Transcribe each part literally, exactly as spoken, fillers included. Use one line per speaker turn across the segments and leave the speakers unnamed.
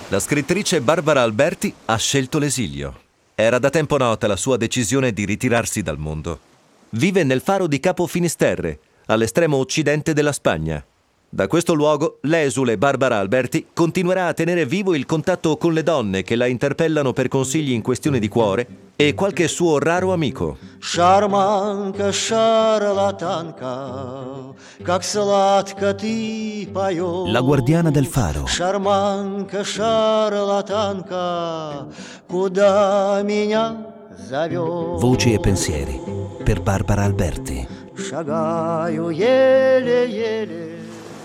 La scrittrice Barbara Alberti ha scelto l'esilio. Era da tempo nota la sua decisione di ritirarsi dal mondo. Vive nel faro di Capo Finisterre, all'estremo occidente della Spagna. Da questo luogo, l'esule Barbara Alberti continuerà a tenere vivo il contatto con le donne che la interpellano per consigli in questione di cuore e qualche suo raro amico.
Шарманка, шарлатанка, как сладко ты поешь.
La guardiana del faro.
Шарманка, шарлатанка, куда меня зовешь?
Voci e pensieri per Barbara Alberti.
Шагаю еле-еле.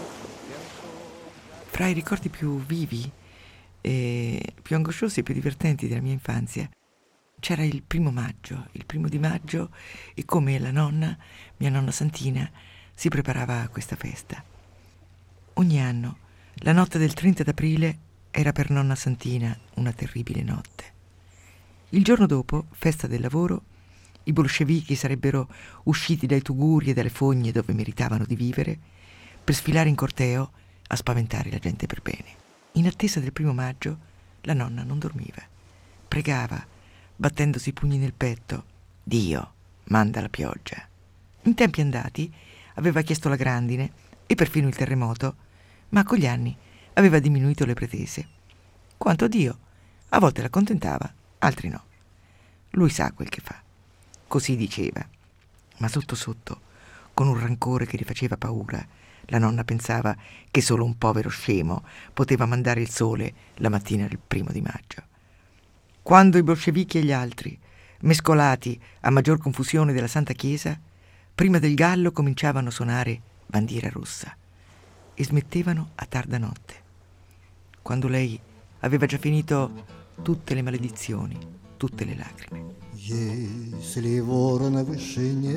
Fra i ricordi più vivi e più angosciosi e più divertenti della mia infanzia c'era il primo maggio, il primo di maggio, e come la nonna, mia nonna Santina, si preparava a questa festa. Ogni anno, la notte del trenta d'aprile era per nonna Santina una terribile notte. Il giorno dopo, festa del lavoro, i bolscevichi sarebbero usciti dai tuguri e dalle fogne dove meritavano di vivere per sfilare in corteo a spaventare la gente per bene. In attesa del primo maggio, la nonna non dormiva. Pregava, battendosi i pugni nel petto: Dio, manda la pioggia. In tempi andati aveva chiesto la grandine e perfino il terremoto, ma con gli anni aveva diminuito le pretese. Quanto a Dio, a volte l'accontentava, altri no. Lui sa quel che fa. Così diceva, ma sotto sotto, con un rancore che gli faceva paura, la nonna pensava che solo un povero scemo poteva mandare il sole la mattina del primo di maggio. Quando i bolscevichi e gli altri, mescolati a maggior confusione della Santa Chiesa, prima del gallo cominciavano a suonare Bandiera Rossa e smettevano a tarda notte, quando lei aveva già finito tutte le maledizioni, tutte le lacrime.
Если вор на вышине,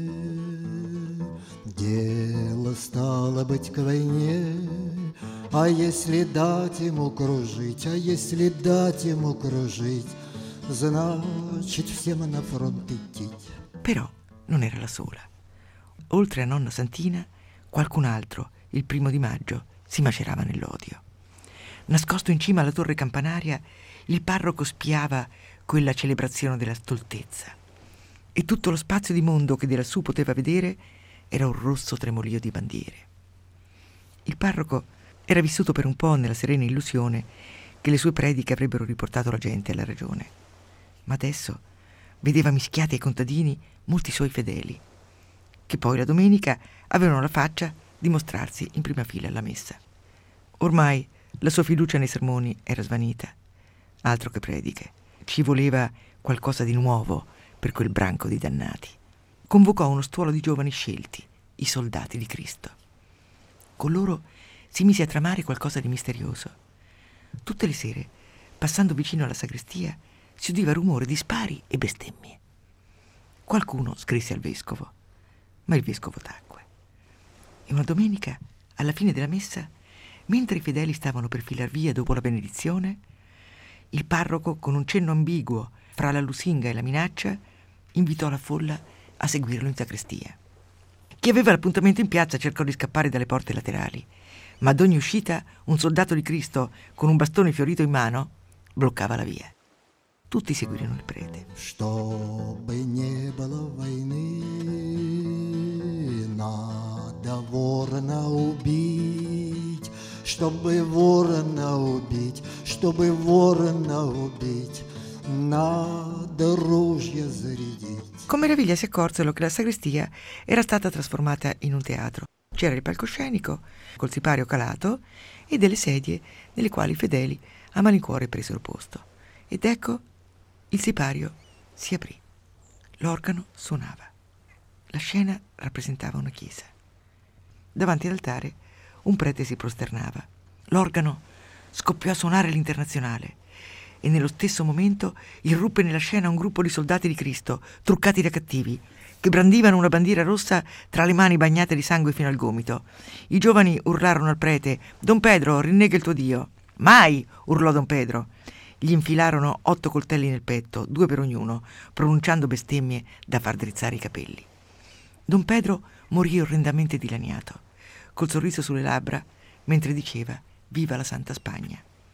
дело стало быть к войне. А если дать ему кружить, а если дать ему кружить, значит всем на фронт идти.
Però non era la sola. Oltre a nonna Santina, qualcun altro, il primo di maggio, si macerava nell'odio. Nascosto in cima alla torre campanaria, il parroco spiava quella celebrazione della stoltezza, e tutto lo spazio di mondo che di lassù poteva vedere era un rosso tremolio di bandiere. Il parroco era vissuto per un po' nella serena illusione che le sue prediche avrebbero riportato la gente alla ragione, ma adesso vedeva mischiati ai contadini molti suoi fedeli, che poi la domenica avevano la faccia di mostrarsi in prima fila alla messa. Ormai la sua fiducia nei sermoni era svanita. Altro che prediche. Ci voleva qualcosa di nuovo per quel branco di dannati. Convocò uno stuolo di giovani scelti, i soldati di Cristo. Con loro si mise a tramare qualcosa di misterioso. Tutte le sere, passando vicino alla sagrestia, si udiva rumore di spari e bestemmie. Qualcuno scrisse al vescovo, ma il vescovo tacque. E una domenica, alla fine della messa, mentre i fedeli stavano per filar via dopo la benedizione, il parroco, con un cenno ambiguo fra la lusinga e la minaccia, invitò la folla a seguirlo in sacrestia. Chi aveva l'appuntamento in piazza cercò di scappare dalle porte laterali, ma ad ogni uscita un soldato di Cristo con un bastone fiorito in mano bloccava la via. Tutti seguirono il prete.
Чтобы не было войны, надо ворона убить. Чтобы ворона убить, чтобы ворона убить, надо ружья зарядить.
Con meraviglia si accorsero che la sagrestia era stata trasformata in un teatro. C'era il palcoscenico col sipario calato e delle sedie nelle quali i fedeli a malincuore presero posto. Ed ecco, il sipario si aprì. L'organo suonava. La scena rappresentava una chiesa. Davanti all'altare un prete si prosternava. L'organo scoppiò a suonare l'Internazionale e nello stesso momento irruppe nella scena un gruppo di soldati di Cristo, truccati da cattivi, che brandivano una bandiera rossa tra le mani bagnate di sangue fino al gomito. I giovani urlarono al prete: «Don Pedro, rinnega il tuo Dio!» «Mai!» urlò Don Pedro. Gli infilarono otto coltelli nel petto, due per ognuno, pronunciando bestemmie da far drizzare i capelli. Don Pedro morì orrendamente dilaniato, col sorriso sulle labbra, mentre diceva «Viva la Santa Spagna!».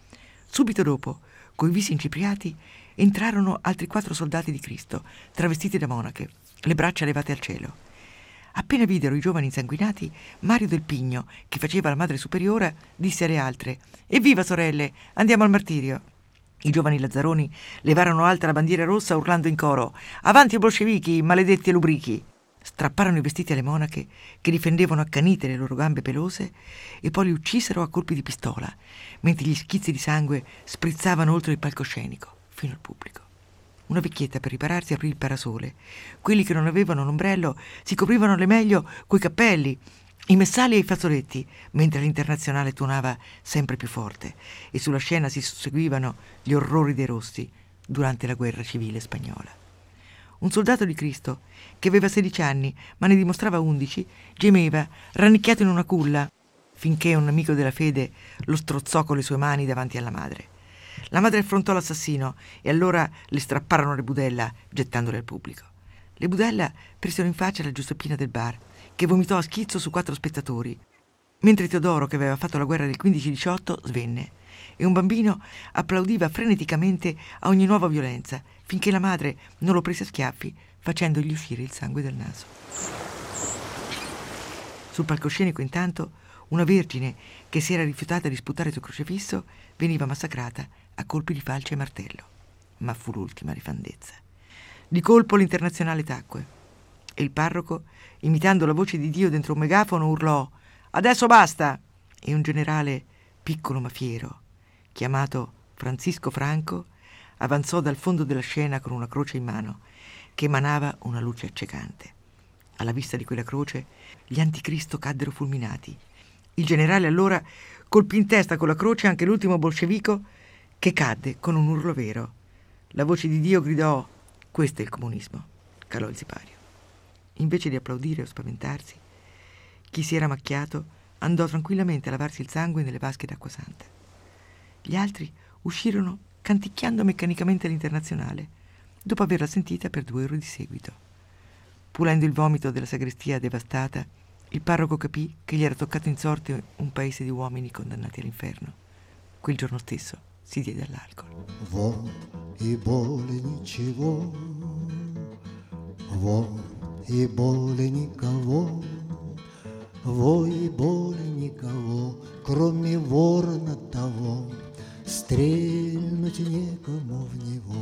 Subito dopo, coi visi incipriati, entrarono altri quattro soldati di Cristo, travestiti da monache, le braccia levate al cielo. Appena videro i giovani insanguinati, Mario del Pigno, che faceva la madre superiora, disse alle altre: «Evviva, sorelle, andiamo al martirio!» I giovani lazzaroni levarono alta la bandiera rossa urlando in coro: «Avanti i bolscevichi, maledetti e lubrichi!» Strapparono i vestiti alle monache, che difendevano accanite le loro gambe pelose, e poi li uccisero a colpi di pistola, mentre gli schizzi di sangue sprizzavano oltre il palcoscenico, fino al pubblico. Una vecchietta, per ripararsi, aprì il parasole. Quelli che non avevano l'ombrello si coprivano le meglio coi cappelli, i messali e i fazzoletti, mentre l'Internazionale tuonava sempre più forte e sulla scena si susseguivano gli orrori dei rossi durante la guerra civile spagnola. Un soldato di Cristo, che aveva sedici anni ma ne dimostrava undici, gemeva, rannicchiato in una culla, finché un amico della fede lo strozzò con le sue mani davanti alla madre. La madre affrontò l'assassino e allora le strapparono le budella, gettandole al pubblico. Le budella presero in faccia la Giuseppina del bar, che vomitò a schizzo su quattro spettatori, mentre Teodoro, che aveva fatto la guerra del quindici diciotto, svenne, e un bambino applaudiva freneticamente a ogni nuova violenza, finché la madre non lo prese a schiaffi, facendogli uscire il sangue dal naso. Sul palcoscenico, intanto, una vergine che si era rifiutata di sputare sul crocifisso veniva massacrata a colpi di falce e martello, ma fu l'ultima rifandezza. Di colpo l'Internazionale tacque e il parroco, imitando la voce di Dio dentro un megafono, urlò: «Adesso basta!» E un generale piccolo ma fiero, chiamato Francisco Franco, avanzò dal fondo della scena con una croce in mano che emanava una luce accecante. Alla vista di quella croce gli anticristo caddero fulminati. Il generale allora colpì in testa con la croce anche l'ultimo bolscevico, che cadde con un urlo vero. La voce di Dio gridò: «Questo è il comunismo!» Calò il sipario. Invece di applaudire o spaventarsi, chi si era macchiato andò tranquillamente a lavarsi il sangue nelle vasche d'acqua santa. Gli altri uscirono canticchiando meccanicamente l'Internazionale, dopo averla sentita per due ore di seguito. Pulendo il vomito della sagrestia devastata, il parroco capì che gli era toccato in sorte un paese di uomini condannati all'inferno. Quel giorno stesso si diede all'alcol.
Вон и более ничего, вон и более никого, во и более никого, кроме ворона того, стрельнуть некому в него.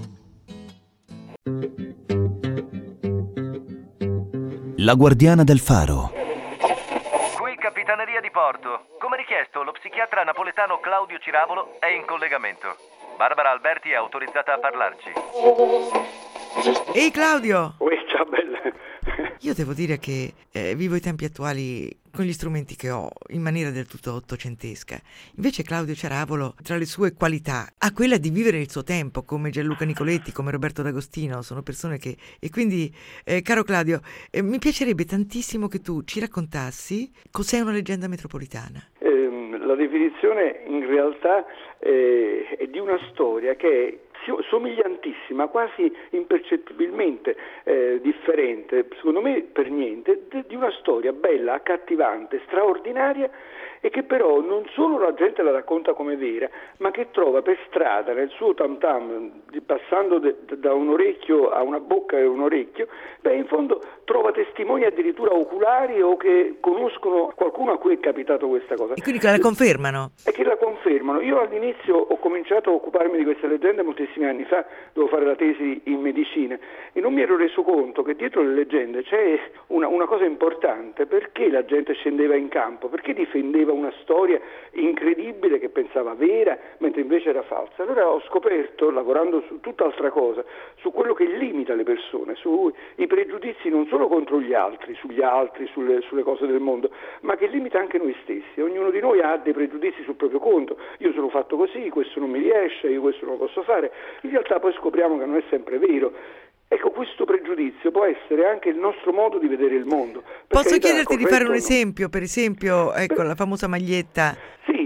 La guardiana del faro.
Qui Capitaneria di Porto. Come richiesto, lo psichiatra napoletano Claudio Ciravolo è in collegamento. Barbara Alberti è autorizzata a parlarci.
Ehi Claudio!
Ui, ciao bella.
Io devo dire che eh, vivo i tempi attuali con gli strumenti che ho in maniera del tutto ottocentesca. Invece Claudio Ciaravolo, tra le sue qualità, ha quella di vivere il suo tempo, come Gianluca Nicoletti, come Roberto D'Agostino. Sono persone che... E quindi, eh, caro Claudio, eh, mi piacerebbe tantissimo che tu ci raccontassi cos'è una leggenda metropolitana.
Eh, la definizione in realtà eh, è di una storia che è somigliantissima, quasi impercettibilmente eh, differente, secondo me per niente, di una storia bella, accattivante, straordinaria, e che però non solo la gente la racconta come vera, ma che trova per strada, nel suo tam tam, passando de, da un orecchio a una bocca e un orecchio, beh, in fondo trova testimoni addirittura oculari o che conoscono qualcuno a cui è capitato questa cosa.
E quindi che la confermano?
E che la confermano. Io all'inizio ho cominciato a occuparmi di queste leggende moltissimi anni fa, dovevo fare la tesi in medicina, e non mi ero reso conto che dietro le leggende c'è una, una cosa importante. Perché la gente scendeva in campo? Perché difendeva una storia incredibile che pensava vera, mentre invece era falsa? Allora ho scoperto, lavorando su tutt'altra cosa, su quello che limita le persone, sui pregiudizi non solo contro gli altri, sugli altri, sulle, sulle cose del mondo, ma che limita anche noi stessi. Ognuno di noi ha dei pregiudizi sul proprio conto. Io sono fatto così, questo non mi riesce, io questo non lo posso fare. In realtà poi scopriamo che non è sempre vero. Ecco, questo pregiudizio può essere anche il nostro modo di vedere il mondo.
Posso chiederti di fare un esempio? Per esempio, ecco, la famosa maglietta.
Sì, nel,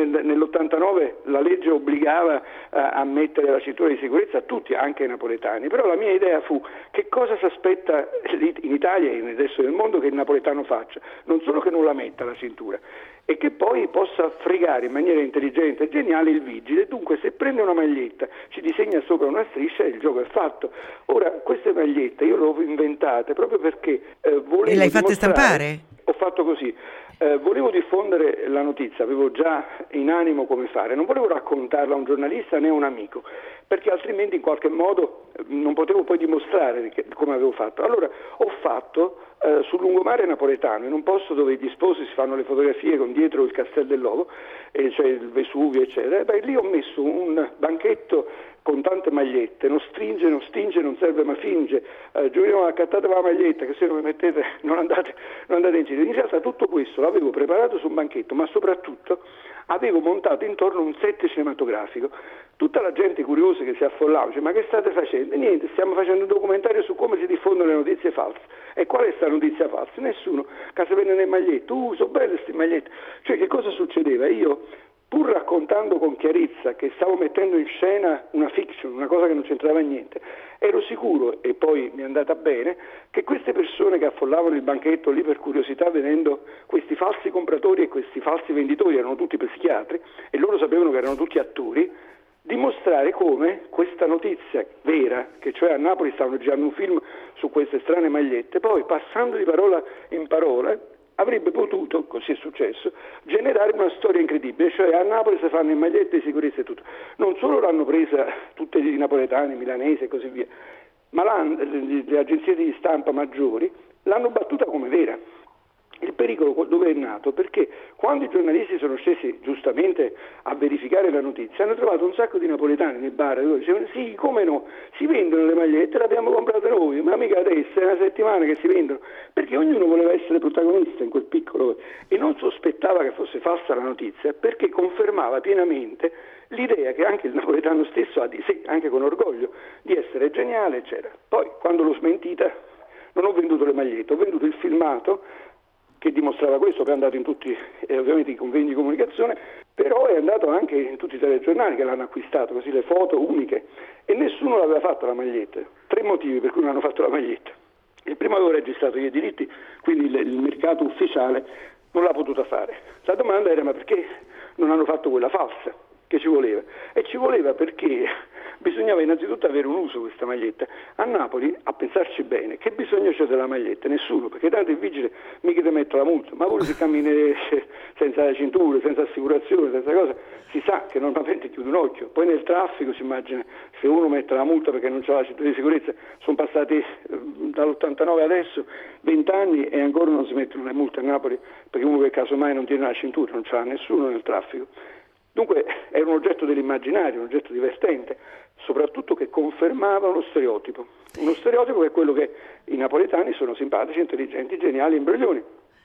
nel, nell'ottantanove la legge obbligava a, a mettere la cintura di sicurezza a tutti, anche ai napoletani, però la mia idea fu che cosa si aspetta in Italia e nel resto del mondo che il napoletano faccia, non solo che non la metta la cintura, e che poi possa fregare in maniera intelligente e geniale il vigile. Dunque se prende una maglietta, ci disegna sopra una striscia e il gioco è fatto. Ora queste magliette io le ho inventate proprio perché eh, volevo
E le hai fatte stampare?
Ho fatto così, eh, volevo diffondere la notizia, avevo già in animo come fare, non volevo raccontarla a un giornalista né a un amico, perché altrimenti in qualche modo non potevo poi dimostrare che, come avevo fatto. Allora ho fatto eh, sul lungomare napoletano, in un posto dove gli sposi si fanno le fotografie con dietro il Castello dell'Ovo, e cioè il Vesuvio eccetera, beh, lì ho messo un banchetto con tante magliette, non stringe, non stinge, non serve ma finge, eh, Giulio accattate la maglietta che se non mi mettete non andate, non andate in giro. In realtà tutto questo l'avevo preparato su un banchetto, ma soprattutto avevo montato intorno un set cinematografico. Tutta la gente curiosa che si affollava dice: ma che state facendo? E niente, stiamo facendo un documentario su come si diffondono le notizie false. E qual è sta notizia falsa? Nessuno, che si vende nelle magliette, uh, sono belle queste magliette. Cioè che cosa succedeva? Io, pur raccontando con chiarezza che stavo mettendo in scena una fiction, una cosa che non c'entrava niente, ero sicuro, e poi mi è andata bene, che queste persone che affollavano il banchetto lì per curiosità vedendo questi falsi compratori e questi falsi venditori, erano tutti psichiatri e loro sapevano che erano tutti attori, dimostrare come questa notizia vera, che cioè a Napoli stavano girando un film su queste strane magliette, poi passando di parola in parola avrebbe potuto, così è successo, generare una storia incredibile, cioè a Napoli si fanno in magliette di sicurezza e tutto. Non solo l'hanno presa tutti i napoletani, milanesi e così via, ma le, le agenzie di stampa maggiori l'hanno battuta come vera. Il pericolo dove è nato? Perché quando i giornalisti sono scesi giustamente a verificare la notizia, hanno trovato un sacco di napoletani nei bar dove dicevano: sì, come no, si vendono le magliette, le abbiamo comprate noi, ma mica adesso, è una settimana che si vendono, perché ognuno voleva essere protagonista in quel piccolo e non sospettava che fosse falsa la notizia, perché confermava pienamente l'idea che anche il napoletano stesso ha di sé, anche con orgoglio, di essere geniale, eccetera. Poi, quando l'ho smentita, non ho venduto le magliette, ho venduto il filmato che dimostrava questo, che è andato in tutti eh, ovviamente i convegni di comunicazione, però è andato anche in tutti i telegiornali che l'hanno acquistato, così le foto uniche, e nessuno l'aveva fatta la maglietta. Tre motivi per cui non hanno fatto la maglietta. Il primo, avevo registrato i diritti, quindi il, il mercato ufficiale non l'ha potuta fare. La domanda era: ma perché non hanno fatto quella falsa che ci voleva? E ci voleva perché bisognava innanzitutto avere un uso questa maglietta. A Napoli, a pensarci bene, che bisogno c'è della maglietta? Nessuno, perché tanto il vigile mica ti mette la multa, ma pure se cammini senza la cintura, senza assicurazione, senza cosa, si sa che normalmente chiude un occhio. Poi nel traffico si immagina, se uno mette la multa perché non c'ha la cintura di sicurezza, sono passati dall'ottantanove adesso venti anni e ancora non si mettono le multe a Napoli, perché uno che casomai non tiene la cintura, non c'ha nessuno nel traffico. Dunque era un oggetto dell'immaginario, un oggetto divertente, soprattutto che confermava uno stereotipo. Uno stereotipo che è quello che i napoletani sono simpatici, intelligenti, geniali, imbroglioni.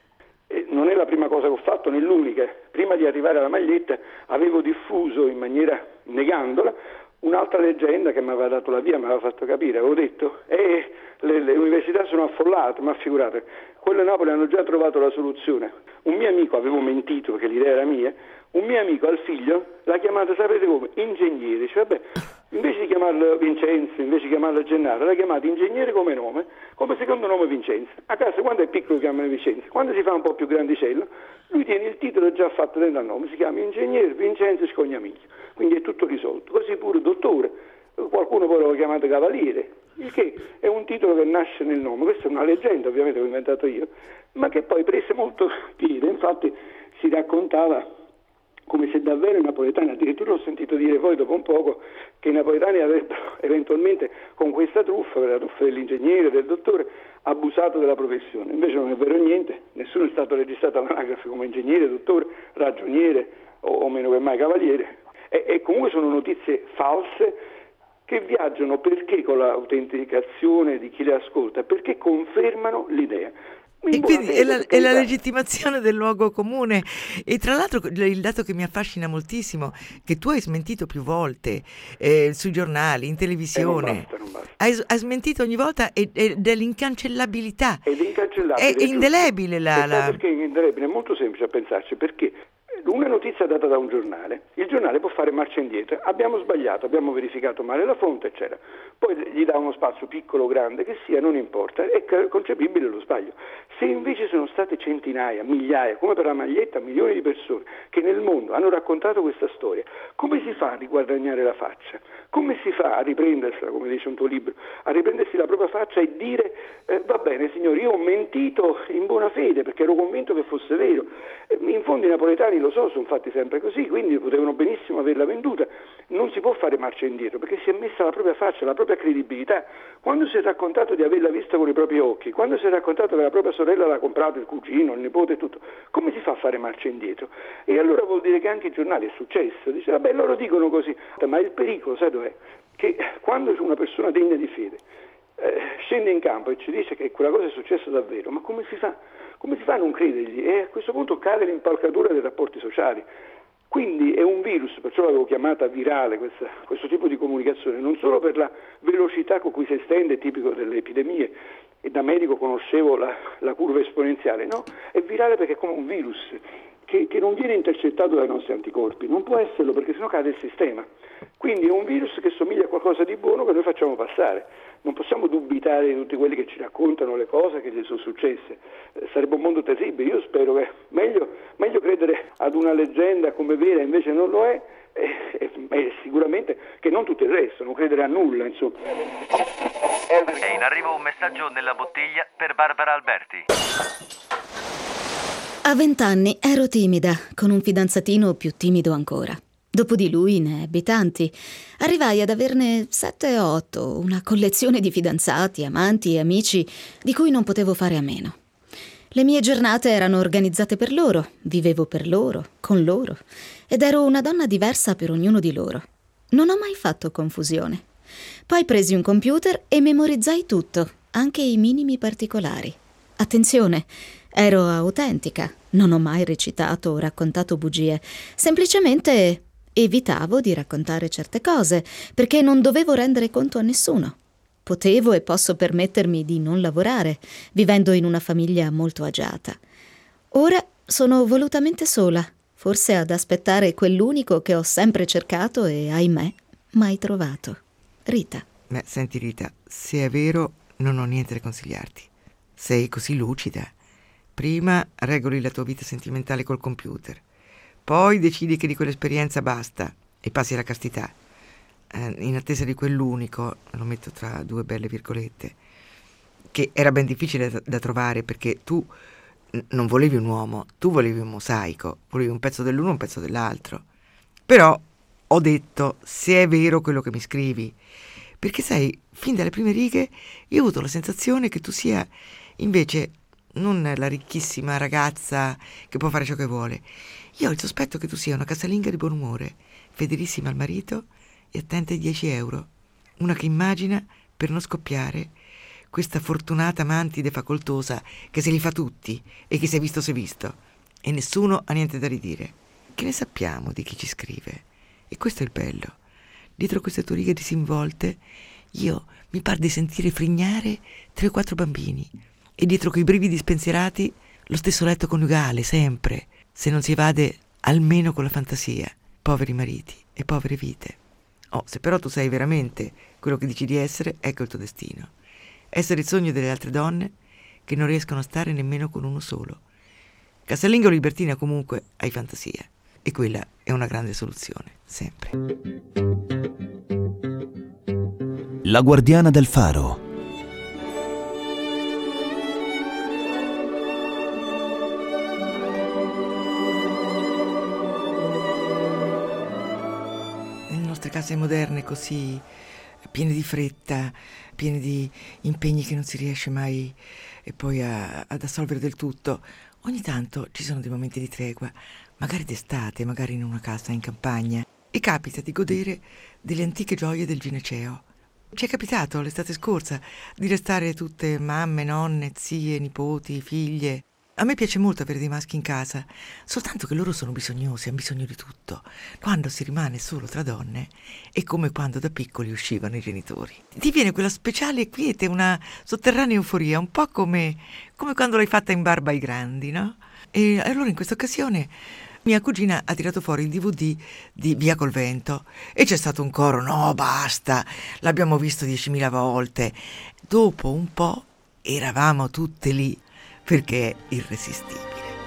E non è la prima cosa che ho fatto, né l'unica. Prima di arrivare alla maglietta avevo diffuso in maniera negandola un'altra leggenda che mi aveva dato la via, mi aveva fatto capire. Avevo detto: eh, le, le università sono affollate, ma figurate, quelle a Napoli hanno già trovato la soluzione. Un mio amico, avevo mentito perché l'idea era mia, un mio amico al figlio l'ha chiamato, sapete come? Ingegnere. Dice: vabbè, invece di chiamarlo Vincenzo, invece di chiamarlo Gennaro, l'ha chiamato ingegnere come nome, come secondo nome Vincenzo. A casa quando è piccolo chiamano Vincenzo, quando si fa un po' più grandicello lui tiene il titolo già fatto dentro al nome, si chiama ingegnere Vincenzo Scognamiglio, quindi è tutto risolto. Così pure dottore, qualcuno poi l'ha chiamato cavaliere, il che è un titolo che nasce nel nome. Questa è una leggenda ovviamente che ho inventato io, ma che poi prese molto piede. Infatti si raccontava come se davvero i napoletani, addirittura ho sentito dire poi dopo un poco che i napoletani avrebbero eventualmente con questa truffa, la truffa dell'ingegnere, del dottore, abusato della professione. Invece non è vero niente, nessuno è stato registrato all'anagrafe come ingegnere, dottore, ragioniere o, o meno che mai cavaliere. E, e comunque sono notizie false che viaggiano perché con l'autenticazione di chi le ascolta, perché confermano l'idea.
E quindi è la, è la legittimazione del luogo comune. E tra l'altro il dato che mi affascina moltissimo, che tu hai smentito più volte eh, sui giornali, in televisione,
eh, non basta, non basta.
Hai, hai smentito ogni volta, ed è dell'incancellabilità.
Ed è incancellabile,
è, è indelebile la,
la... Perché è indelebile? È molto semplice a pensarci, perché una notizia data da un giornale, il giornale può fare marcia indietro, abbiamo sbagliato, abbiamo verificato male la fonte, eccetera. Poi gli dà uno spazio piccolo o grande che sia, non importa, è concepibile lo sbaglio. Se invece sono state centinaia, migliaia, come per la maglietta, milioni di persone che nel mondo hanno raccontato questa storia, come si fa a riguadagnare la faccia? Come si fa a riprendersela, come dice un tuo libro, a riprendersi la propria faccia e dire eh, va bene signori, io ho mentito in buona fede perché ero convinto che fosse vero. In fondo i napoletani, lo so, sono fatti sempre così, quindi potevano benissimo averla venduta. Non si può fare marcia indietro perché si è messa la propria faccia, la propria credibilità. Quando si è raccontato di averla vista con i propri occhi, quando si è raccontato che la propria sorella l'ha comprato, il cugino, il nipote e tutto, come si fa a fare marcia indietro? E allora vuol dire che anche i giornali è successo. Dice, vabbè, loro dicono così, ma il pericolo, sai dov'è? Che quando una persona degna di fede eh, scende in campo e ci dice che quella cosa è successa davvero, ma come si fa? Come si fa a non credergli? E a questo punto cade l'impalcatura dei rapporti sociali. Quindi è un virus, perciò l'avevo chiamata virale questa, questo tipo di comunicazione, non solo per la velocità con cui si estende, tipico delle epidemie, e da medico conoscevo la, la curva esponenziale, no, è virale perché è come un virus che, che non viene intercettato dai nostri anticorpi, non può esserlo perché sennò cade il sistema. Quindi è un virus che somiglia a qualcosa di buono che noi facciamo passare. Non possiamo dubitare di tutti quelli che ci raccontano le cose che gli sono successe. Eh, sarebbe un mondo terribile. Io spero che meglio, meglio credere ad una leggenda come vera, invece non lo è, e, e, e sicuramente che non tutto il resto, non credere a nulla, insomma.
È in arrivo un messaggio nella bottiglia per Barbara Alberti.
A vent'anni ero timida, con un fidanzatino più timido ancora. Dopo di lui ne ebbi tanti. Arrivai ad averne sette o otto, una collezione di fidanzati, amanti e amici di cui non potevo fare a meno. Le mie giornate erano organizzate per loro, vivevo per loro, con loro, ed ero una donna diversa per ognuno di loro. Non ho mai fatto confusione. Poi presi un computer e memorizzai tutto, anche i minimi particolari. Attenzione, ero autentica, non ho mai recitato o raccontato bugie, semplicemente evitavo di raccontare certe cose, perché non dovevo rendere conto a nessuno. Potevo e posso permettermi di non lavorare, vivendo in una famiglia molto agiata. Ora sono volutamente sola, forse ad aspettare quell'unico che ho sempre cercato e, ahimè, mai trovato. Rita.
Beh, senti Rita, se è vero non ho niente da consigliarti. Sei così lucida. Prima regoli la tua vita sentimentale col computer. Poi decidi che di quell'esperienza basta e passi alla castità, eh, in attesa di quell'unico, lo metto tra due belle virgolette, che era ben difficile da, da trovare perché tu n- non volevi un uomo, tu volevi un mosaico, volevi un pezzo dell'uno e un pezzo dell'altro. Però ho detto, se è vero quello che mi scrivi, perché sai, fin dalle prime righe io ho avuto la sensazione che tu sia invece non la ricchissima ragazza che può fare ciò che vuole. Io ho il sospetto che tu sia una casalinga di buon umore, fedelissima al marito e attenta ai dieci euro. Una che immagina, per non scoppiare, questa fortunata mantide facoltosa che se li fa tutti e che si è visto si è visto. E nessuno ha niente da ridire. Che ne sappiamo di chi ci scrive? E questo è il bello. Dietro queste tue righe disinvolte, io mi par di sentire frignare tre o quattro bambini. E dietro quei brividi spensierati lo stesso letto coniugale, sempre, se non si evade almeno con la fantasia. Poveri mariti e povere vite. Oh, se però tu sei veramente quello che dici di essere, ecco il tuo destino. Essere il sogno delle altre donne che non riescono a stare nemmeno con uno solo. Casalinga o libertina comunque hai fantasia. E quella è una grande soluzione, sempre.
La guardiana del faro.
Case moderne così piene di fretta, piene di impegni che non si riesce mai e poi a, ad assolvere del tutto. Ogni tanto ci sono dei momenti di tregua, magari d'estate, magari in una casa in campagna, e capita di godere delle antiche gioie del gineceo. Ci è capitato l'estate scorsa di restare tutte mamme, nonne, zie, nipoti, figlie. A me piace molto avere dei maschi in casa, soltanto che loro sono bisognosi, hanno bisogno di tutto. Quando si rimane solo tra donne è come quando da piccoli uscivano i genitori. Ti viene quella speciale quiete, una sotterranea euforia, un po' come, come quando l'hai fatta in barba ai grandi, no? E allora in questa occasione Mia cugina ha tirato fuori il D V D di Via col vento e c'è stato un coro: no, basta, l'abbiamo visto diecimila volte. Dopo un po' eravamo tutte lì perché è irresistibile.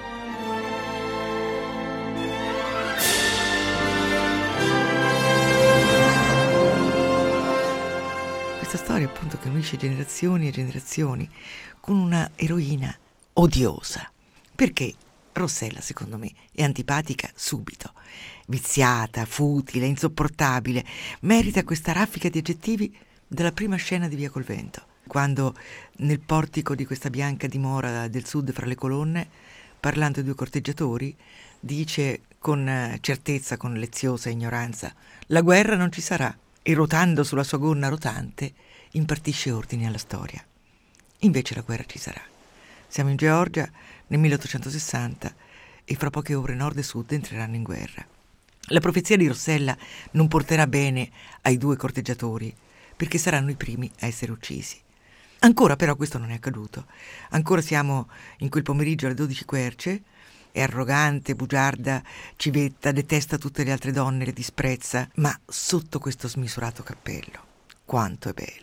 Questa storia appunto che unisce generazioni e generazioni con una eroina odiosa, perché Rossella secondo me è antipatica subito, viziata, futile, insopportabile, merita questa raffica di aggettivi dalla prima scena di Via col vento, quando nel portico di questa bianca dimora del sud fra le colonne, parlando ai due corteggiatori, dice con certezza, con leziosa ignoranza: la guerra non ci sarà, e ruotando sulla sua gonna rotante impartisce ordini alla storia. Invece la guerra ci sarà. Siamo in Georgia nel milleottocentosessanta e fra poche ore nord e sud entreranno in guerra. La profezia di Rossella non porterà bene ai due corteggiatori, perché saranno i primi a essere uccisi. Ancora però questo non è accaduto. Ancora siamo in quel pomeriggio alle dodici querce. È arrogante, bugiarda, civetta, detesta tutte le altre donne, le disprezza, ma sotto questo smisurato cappello quanto è bella.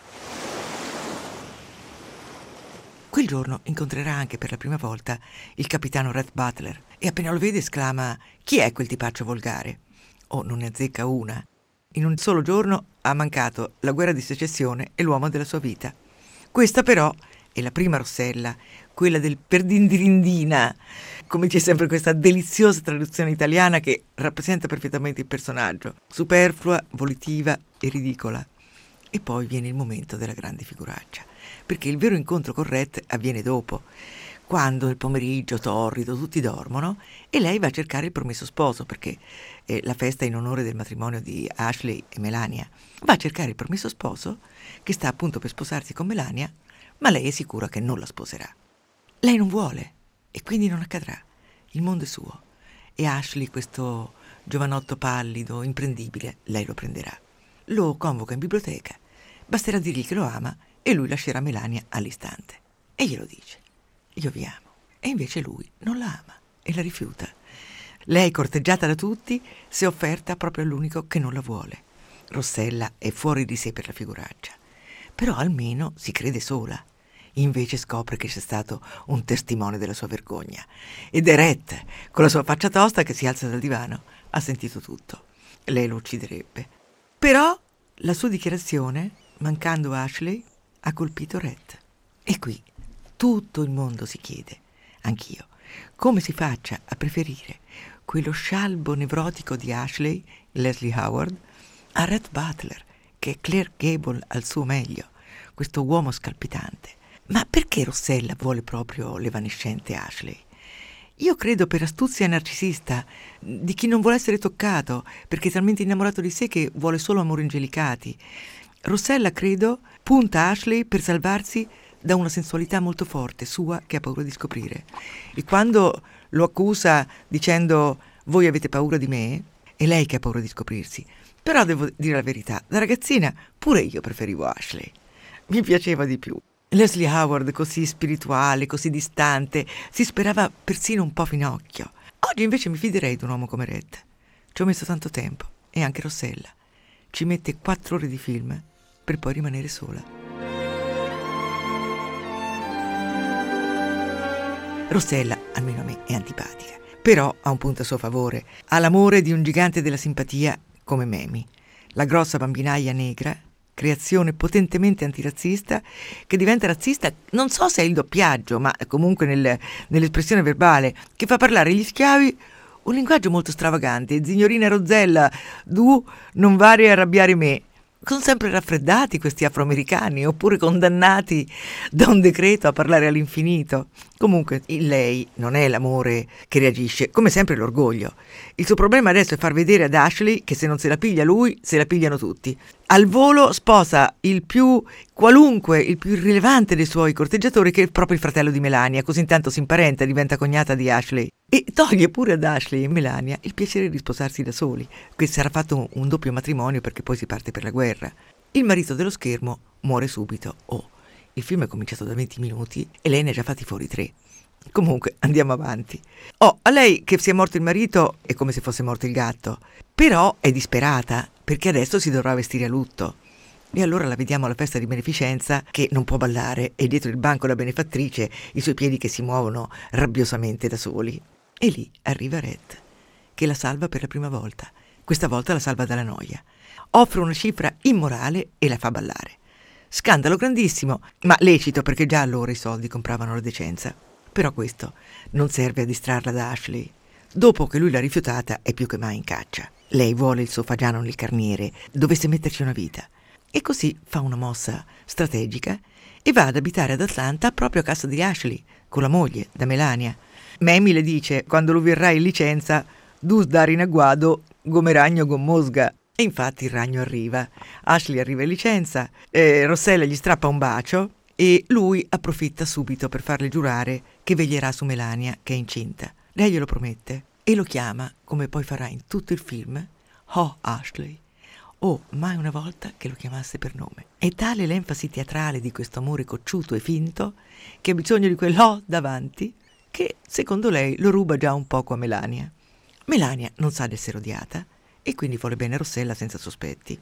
Quel giorno incontrerà anche per la prima volta il capitano Rhett Butler e appena lo vede esclama: chi è quel tipaccio volgare? Oh, non ne azzecca una. In un solo giorno ha mancato la guerra di secessione e l'uomo della sua vita. Questa però è la prima Rossella, quella del perdindirindina, come c'è sempre questa deliziosa traduzione italiana che rappresenta perfettamente il personaggio, superflua, volitiva e ridicola. E poi viene il momento della grande figuraccia, perché il vero incontro con Rhett avviene dopo, quando il pomeriggio torrido tutti dormono e lei va a cercare il promesso sposo, perché è la festa in onore del matrimonio di Ashley e Melania. Va a cercare il promesso sposo che sta appunto per sposarsi con Melania, ma lei è sicura che non la sposerà. Lei non vuole e quindi non accadrà. Il mondo è suo e Ashley, questo giovanotto pallido, imprendibile, lei lo prenderà. Lo convoca in biblioteca, basterà dirgli che lo ama e lui lascerà Melania all'istante. E glielo dice: io vi amo. E invece lui non la ama e la rifiuta. Lei, corteggiata da tutti, si è offerta proprio all'unico che non la vuole. Rossella è fuori di sé per la figuraccia, però almeno si crede sola. Invece scopre che c'è stato un testimone della sua vergogna ed è Rhett, con la sua faccia tosta che si alza dal divano. Ha sentito tutto. Lei lo ucciderebbe. Però la sua dichiarazione, mancando Ashley, ha colpito Rhett. E qui tutto il mondo si chiede, anch'io, come si faccia a preferire quello scialbo nevrotico di Ashley, Leslie Howard, a Rhett Butler, che è Clark Gable al suo meglio, questo uomo scalpitante. Ma perché Rossella vuole proprio l'evanescente Ashley? Io credo per astuzia narcisista, di chi non vuole essere toccato, perché è talmente innamorato di sé che vuole solo amori ingelicati. Rossella, credo, punta Ashley per salvarsi da una sensualità molto forte, sua, che ha paura di scoprire. E quando lo accusa dicendo «voi avete paura di me», è lei che ha paura di scoprirsi. Però devo dire la verità, da ragazzina pure io preferivo Ashley. Mi piaceva di più. Leslie Howard, così spirituale, così distante, si sperava persino un po' finocchio. Oggi invece mi fiderei di un uomo come Rhett. Ci ho messo tanto tempo, e anche Rossella. Ci mette quattro ore di film per poi rimanere sola. Rossella, almeno a me, è antipatica, però ha un punto a suo favore. Ha l'amore di un gigante della simpatia come Mamie, la grossa bambinaia negra, creazione potentemente antirazzista, che diventa razzista, non so se è il doppiaggio, ma comunque nel, nell'espressione verbale, che fa parlare gli schiavi un linguaggio molto stravagante. Signorina Rozzella, tu non vari a arrabbiare me. Sono sempre raffreddati questi afroamericani, oppure condannati da un decreto a parlare all'infinito. Comunque, in lei non è l'amore che reagisce, come sempre l'orgoglio. Il suo problema adesso è far vedere ad Ashley che se non se la piglia lui, se la pigliano tutti. Al volo sposa il più qualunque, il più irrilevante dei suoi corteggiatori, che è proprio il fratello di Melania, così intanto si imparenta e diventa cognata di Ashley. E toglie pure ad Ashley e Melania il piacere di sposarsi da soli, che sarà fatto un doppio matrimonio perché poi si parte per la guerra. Il marito dello schermo muore subito. Oh, il film è cominciato da venti minuti e lei ne ha già fatti fuori tre. Comunque, andiamo avanti. Oh, a lei che sia morto il marito è come se fosse morto il gatto, però è disperata perché adesso si dovrà vestire a lutto. E allora la vediamo alla festa di beneficenza che non può ballare e dietro il banco la benefattrice, i suoi piedi che si muovono rabbiosamente da soli. E lì arriva Red, che la salva per la prima volta. Questa volta la salva dalla noia. Offre una cifra immorale e la fa ballare. Scandalo grandissimo, ma lecito perché già allora i soldi compravano la decenza. Però questo non serve a distrarla da Ashley. Dopo che lui l'ha rifiutata è più che mai in caccia. Lei vuole il suo fagiano nel carniere, dovesse metterci una vita. E così fa una mossa strategica e va ad abitare ad Atlanta proprio a casa di Ashley, con la moglie, da Melania. Mammy le dice, quando lui verrà in licenza, dus dare in agguado, come ragno con mosga. E infatti il ragno arriva. Ashley arriva in licenza, eh, Rossella gli strappa un bacio e lui approfitta subito per farle giurare che veglierà su Melania, che è incinta. Lei glielo promette e lo chiama, come poi farà in tutto il film, Oh Ashley. Oh, mai una volta che lo chiamasse per nome. È tale l'enfasi teatrale di questo amore cocciuto e finto che ha bisogno di quel oh davanti che, secondo lei, lo ruba già un poco a Melania. Melania non sa di essere odiata e quindi vuole bene Rossella senza sospetti.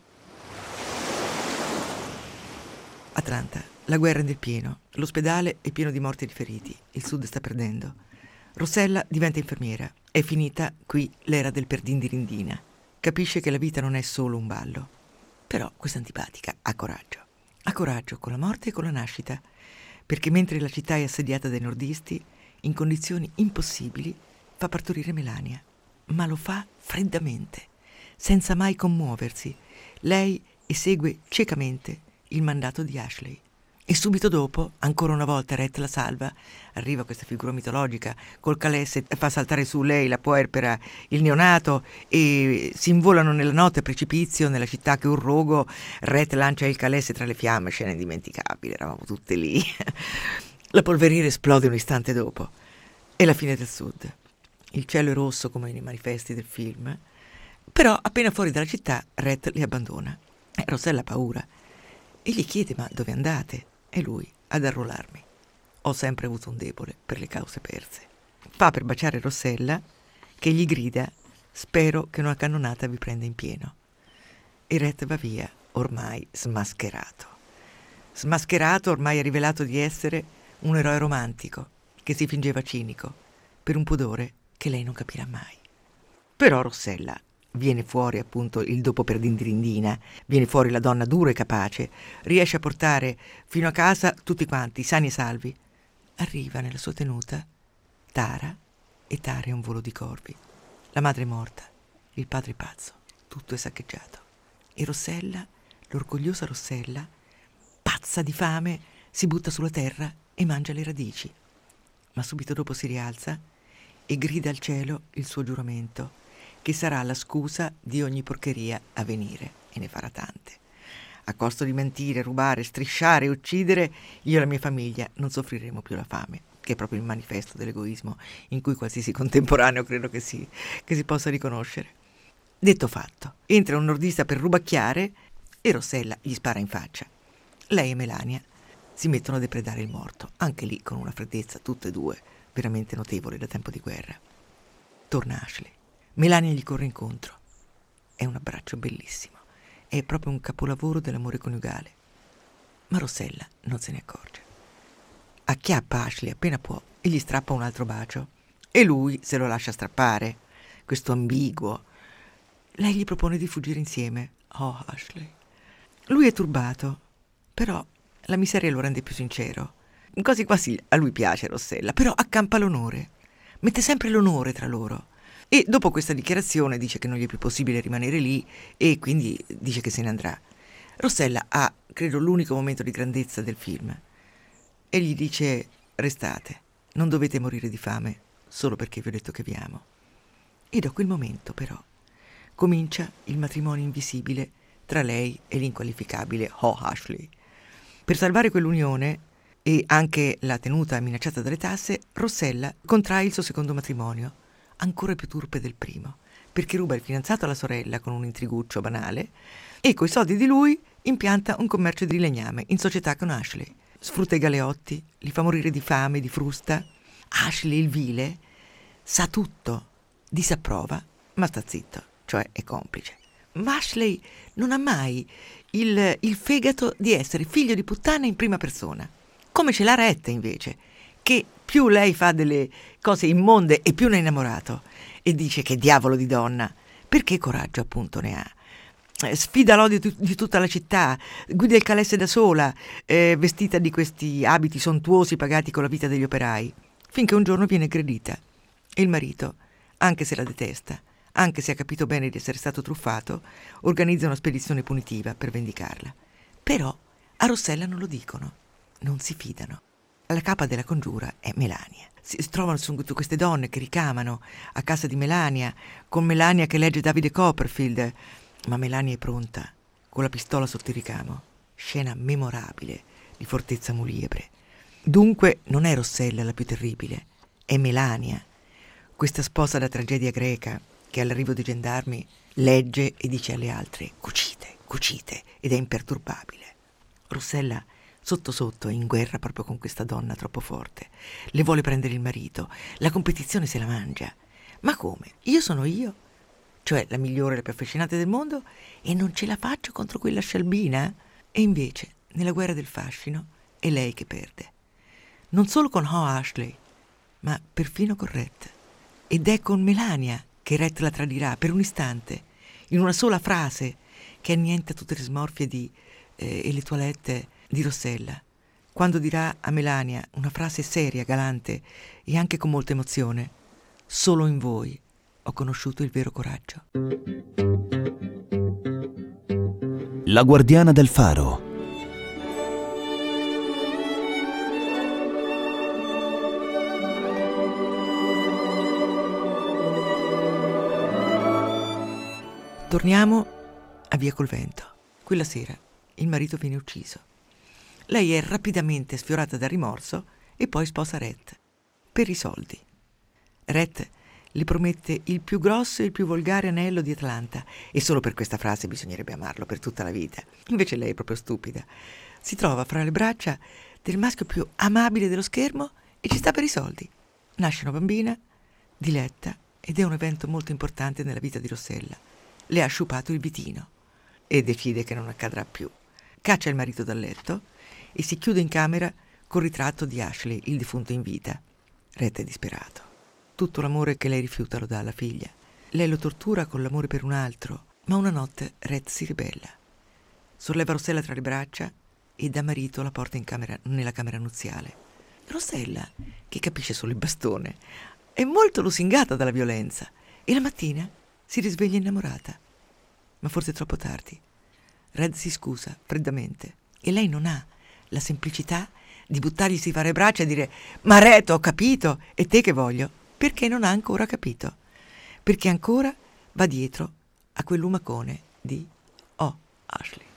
Atlanta, la guerra è nel pieno, l'ospedale è pieno di morti e di feriti, il sud sta perdendo. Rossella diventa infermiera, è finita qui l'era del perdindirindina. Capisce che la vita non è solo un ballo. Però questa antipatica ha coraggio. Ha coraggio con la morte e con la nascita, perché mentre la città è assediata dai nordisti, in condizioni impossibili, fa partorire Melania. Ma lo fa freddamente, senza mai commuoversi. Lei esegue ciecamente il mandato di Ashley. E subito dopo, ancora una volta Red la salva, arriva questa figura mitologica col calesse, fa saltare su lei la puerpera, il neonato, e si involano nella notte a precipizio nella città che è un rogo. Red lancia il calesse tra le fiamme, scena indimenticabile, eravamo tutte lì. La polveriera esplode un istante dopo. È la fine del sud. Il cielo è rosso come nei manifesti del film, però appena fuori dalla città Red li abbandona. E Rossella ha paura e gli chiede: ma dove andate? E lui: ad arruolarmi. Ho sempre avuto un debole per le cause perse. Fa per baciare Rossella, che gli grida: spero che una cannonata vi prenda in pieno. E Red va via, ormai smascherato. Smascherato, ormai ha rivelato di essere un eroe romantico, che si fingeva cinico, per un pudore che lei non capirà mai. Però Rossella viene fuori appunto il dopo perdindirindina, viene fuori la donna dura e capace, riesce a portare fino a casa tutti quanti, sani e salvi. Arriva nella sua tenuta Tara, e Tara è un volo di corvi. La madre è morta, il padre è pazzo, tutto è saccheggiato. E Rossella, l'orgogliosa Rossella, pazza di fame, si butta sulla terra e mangia le radici. Ma subito dopo si rialza e grida al cielo il suo giuramento, che sarà la scusa di ogni porcheria a venire, e ne farà tante. A costo di mentire, rubare, strisciare e uccidere, io e la mia famiglia non soffriremo più la fame, che è proprio il manifesto dell'egoismo in cui qualsiasi contemporaneo credo che si, che si possa riconoscere. Detto fatto, entra un nordista per rubacchiare e Rossella gli spara in faccia. Lei e Melania si mettono a depredare il morto, anche lì con una freddezza tutte e due veramente notevole da tempo di guerra. Torna Ashley. Melania gli corre incontro. È un abbraccio bellissimo. È proprio un capolavoro dell'amore coniugale. Ma Rossella non se ne accorge. Acchiappa Ashley appena può e gli strappa un altro bacio. E lui se lo lascia strappare, questo ambiguo. Lei gli propone di fuggire insieme. Oh, Ashley. Lui è turbato, però la miseria lo rende più sincero. Quasi quasi a lui piace Rossella, però accampa l'onore. Mette sempre l'onore tra loro. E dopo questa dichiarazione dice che non gli è più possibile rimanere lì e quindi dice che se ne andrà. Rossella ha, credo, l'unico momento di grandezza del film e gli dice: restate, non dovete morire di fame solo perché vi ho detto che vi amo. E da quel momento però comincia il matrimonio invisibile tra lei e l'inqualificabile Oh Ashley. Per salvare quell'unione e anche la tenuta minacciata dalle tasse, Rossella contrae il suo secondo matrimonio, ancora più turpe del primo, perché ruba il fidanzato alla sorella con un intriguccio banale e coi soldi di lui impianta un commercio di legname in società con Ashley. Sfrutta i galeotti, li fa morire di fame, di frusta, Ashley il vile sa tutto, disapprova, ma sta zitto, cioè è complice. Ma Ashley non ha mai il, il fegato di essere figlio di puttana in prima persona, come ce l'ha Rhett invece, che più lei fa delle cose immonde e più ne è innamorato, e dice che diavolo di donna, perché coraggio appunto ne ha. Sfida l'odio di tutta la città, guida il calesse da sola, eh, vestita di questi abiti sontuosi pagati con la vita degli operai, finché un giorno viene aggredita e il marito, anche se la detesta, anche se ha capito bene di essere stato truffato, organizza una spedizione punitiva per vendicarla. Però a Rossella non lo dicono, non si fidano. La capa della congiura è Melania. Si trovano su queste donne che ricamano a casa di Melania, con Melania che legge Davide Copperfield, ma Melania è pronta, con la pistola sotto il ricamo. Scena memorabile di Fortezza Muliebre. Dunque non è Rossella la più terribile, è Melania, questa sposa da tragedia greca che all'arrivo dei gendarmi legge e dice alle altre cucite, cucite, ed è imperturbabile. Rossella sotto sotto è in guerra proprio con questa donna troppo forte. Le vuole prendere il marito, la competizione se la mangia. Ma come? Io sono io, cioè la migliore e la più affascinante del mondo, e non ce la faccio contro quella scialbina? E invece, nella guerra del fascino, è lei che perde. Non solo con Ho Ashley, ma perfino con Rhett. Ed è con Melania che Rhett la tradirà per un istante, in una sola frase, che annienta tutte le smorfie di, eh, e le toilette di Rossella, quando dirà a Melania una frase seria, galante e anche con molta emozione: solo in voi ho conosciuto il vero coraggio.
La guardiana del faro.
Torniamo a Via col Vento. Quella sera il marito viene ucciso. Lei è rapidamente sfiorata dal rimorso e poi sposa Rhett per i soldi. Rhett le promette il più grosso e il più volgare anello di Atlanta, e solo per questa frase bisognerebbe amarlo per tutta la vita. Invece lei è proprio stupida. Si trova fra le braccia del maschio più amabile dello schermo e ci sta per i soldi. Nasce una bambina, Diletta, ed è un evento molto importante nella vita di Rossella. Le ha sciupato il vitino e decide che non accadrà più. Caccia il marito dal letto e si chiude in camera col ritratto di Ashley, il defunto in vita. Rhett è disperato. Tutto l'amore che lei rifiuta lo dà alla figlia. Lei lo tortura con l'amore per un altro, ma una notte Rhett si ribella. Solleva Rossella tra le braccia e da marito la porta in camera, nella camera nuziale. Rossella, che capisce solo il bastone, è molto lusingata dalla violenza e la mattina si risveglia innamorata. Ma forse è troppo tardi. Rhett si scusa freddamente e lei non ha la semplicità di buttarglisi fra le braccia e dire: ma Rhett, ho capito, e te che voglio? Perché non ha ancora capito. Perché ancora va dietro a quel lumacone di Oh Ashley.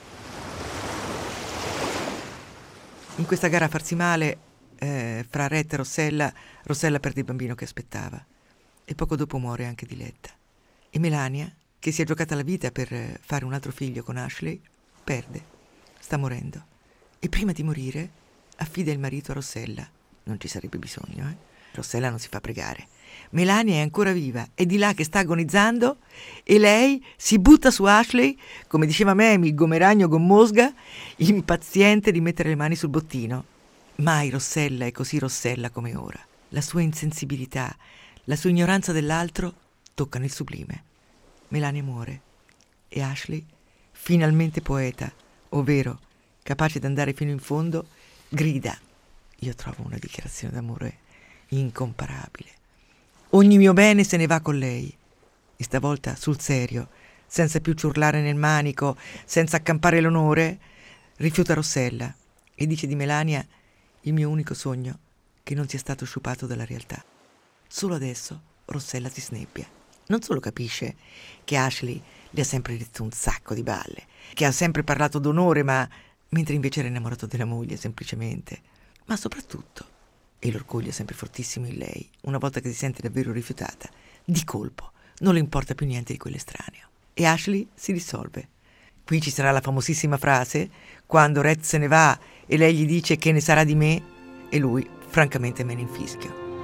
In questa gara a farsi male eh, fra Rhett e Rossella, Rossella perde il bambino che aspettava e poco dopo muore anche Diletta. E Melania, che si è giocata la vita per fare un altro figlio con Ashley, perde, sta morendo. E prima di morire affida il marito a Rossella. Non ci sarebbe bisogno, eh? Rossella non si fa pregare. Melania è ancora viva, è di là che sta agonizzando e lei si butta su Ashley, come diceva Memi, il gomeragno gommosga, impaziente di mettere le mani sul bottino. Mai Rossella è così Rossella come ora. La sua insensibilità, la sua ignoranza dell'altro toccano il sublime. Melania muore e Ashley, finalmente poeta, ovvero capace di andare fino in fondo, grida. Io trovo una dichiarazione d'amore incomparabile. Ogni mio bene se ne va con lei. E stavolta sul serio, senza più ciurlare nel manico, senza accampare l'onore, rifiuta Rossella e dice di Melania: il mio unico sogno che non sia stato sciupato dalla realtà. Solo adesso Rossella si snebbia. Non solo capisce che Ashley le ha sempre detto un sacco di balle, che ha sempre parlato d'onore, ma mentre invece era innamorato della moglie semplicemente, ma soprattutto, e l'orgoglio è sempre fortissimo in lei, una volta che si sente davvero rifiutata, di colpo non le importa più niente di quell'estraneo. E Ashley si dissolve. Qui ci sarà la famosissima frase quando Rhett se ne va e lei gli dice che ne sarà di me e lui francamente me ne infischio.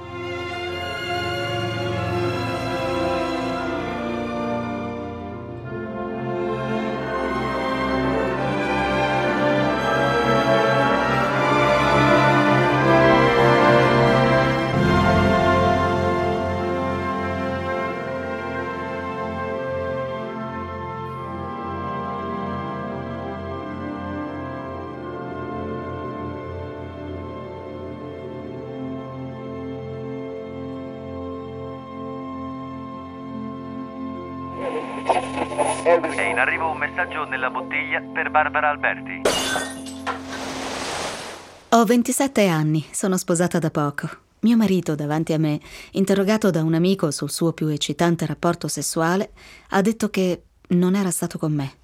È in arrivo un messaggio nella bottiglia per Barbara Alberti.
Ho ventisette anni, sono sposata da poco. Mio marito, davanti a me, interrogato da un amico sul suo più eccitante rapporto sessuale, ha detto che non era stato con me.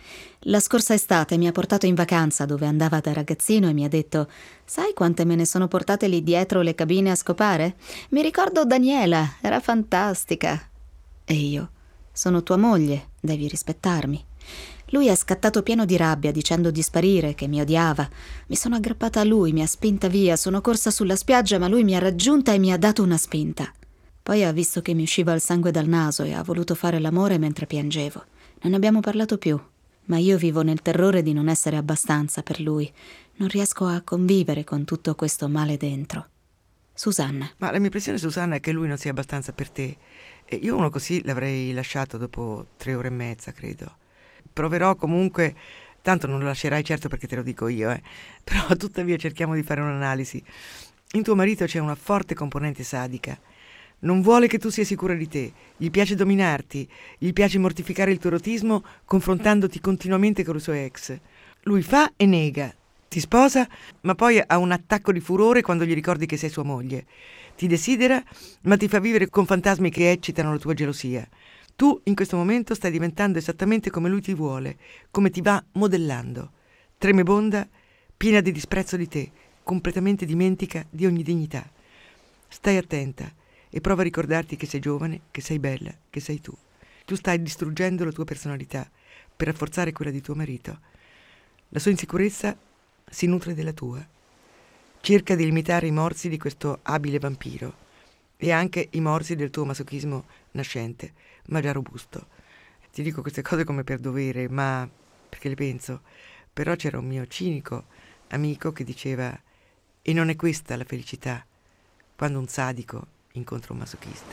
La scorsa estate mi ha portato in vacanza dove andava da ragazzino e mi ha detto: sai quante me ne sono portate lì dietro le cabine a scopare? Mi ricordo Daniela, era fantastica. E io: sono tua moglie, devi rispettarmi. Lui è scattato pieno di rabbia dicendo di sparire, che mi odiava. Mi sono aggrappata a lui, mi ha spinta via, sono corsa sulla spiaggia ma lui mi ha raggiunta e mi ha dato una spinta. Poi ha visto che mi usciva il sangue dal naso e ha voluto fare l'amore mentre piangevo. Non abbiamo parlato più. Ma io vivo nel terrore di non essere abbastanza per lui. Non riesco a convivere con tutto questo male dentro. Susanna.
Ma la mia impressione, Susanna, è che lui non sia abbastanza per te. E io uno così l'avrei lasciato dopo tre ore e mezza, credo. Proverò comunque, tanto non lo lascerai certo perché te lo dico io, eh. Però tuttavia cerchiamo di fare un'analisi. In tuo marito c'è una forte componente sadica. Non vuole che tu sia sicura di te, gli piace dominarti, gli piace mortificare il tuo erotismo confrontandoti continuamente con i suoi ex. Lui fa e nega, ti sposa, ma poi ha un attacco di furore quando gli ricordi che sei sua moglie. Ti desidera, ma ti fa vivere con fantasmi che eccitano la tua gelosia. Tu in questo momento stai diventando esattamente come lui ti vuole, come ti va modellando. Tremebonda, piena di disprezzo di te, completamente dimentica di ogni dignità. Stai attenta e prova a ricordarti che sei giovane, che sei bella, che sei tu. Tu stai distruggendo la tua personalità per rafforzare quella di tuo marito. La sua insicurezza si nutre della tua. Cerca di limitare i morsi di questo abile vampiro e anche i morsi del tuo masochismo nascente, ma già robusto. Ti dico queste cose come per dovere, ma perché le penso. Però c'era un mio cinico amico che diceva: e non è questa la felicità, quando un sadico incontra un masochista.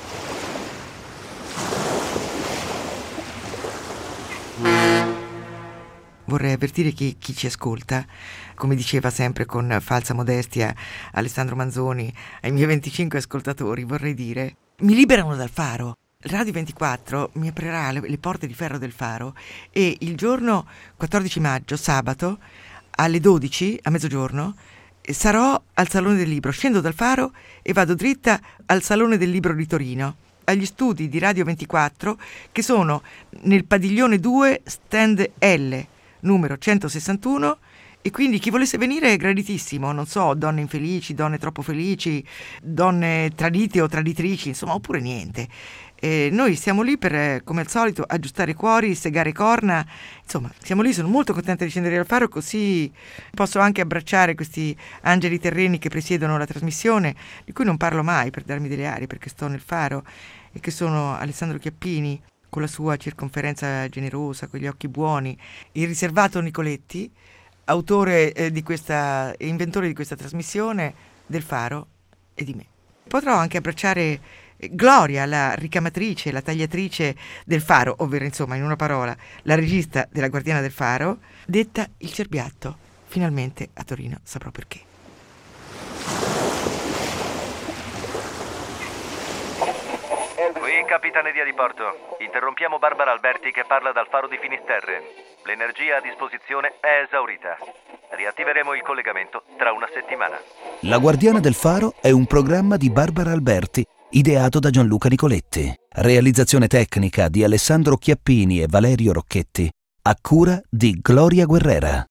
Vorrei avvertire chi, chi ci ascolta, come diceva sempre con falsa modestia Alessandro Manzoni ai miei venticinque ascoltatori, vorrei dire: mi liberano dal Faro. Radio ventiquattro mi aprirà le, le porte di ferro del Faro e il giorno quattordici maggio, sabato, alle dodici, a mezzogiorno, sarò al Salone del Libro. Scendo dal Faro e vado dritta al Salone del Libro di Torino, agli studi di Radio ventiquattro che sono nel padiglione due, stand L, numero centosessantuno, e quindi chi volesse venire è graditissimo. Non so, donne infelici, donne troppo felici, donne tradite o traditrici, insomma, oppure niente. E noi siamo lì per, come al solito, aggiustare i cuori, segare corna, insomma, siamo lì. Sono molto contenta di scendere al Faro, così posso anche abbracciare questi angeli terreni che presiedono la trasmissione, di cui non parlo mai per darmi delle arie, perché sto nel Faro, e che sono Alessandro Chiappini, con la sua circonferenza generosa, con gli occhi buoni, il riservato Nicoletti, autore eh, di questa, inventore di questa trasmissione, del Faro e di me. Potrò anche abbracciare Gloria, la ricamatrice, la tagliatrice del Faro, ovvero, insomma, in una parola, la regista della Guardiana del Faro, detta il Cerbiatto. Finalmente a Torino saprò perché.
Qui Capitaneria di Porto. Interrompiamo Barbara Alberti che parla dal Faro di Finisterre. L'energia a disposizione è esaurita. Riattiveremo il collegamento tra una settimana.
La Guardiana del Faro è un programma di Barbara Alberti, ideato da Gianluca Nicoletti. Realizzazione tecnica di Alessandro Chiappini e Valerio Rocchetti, a cura di Gloria Guerrera.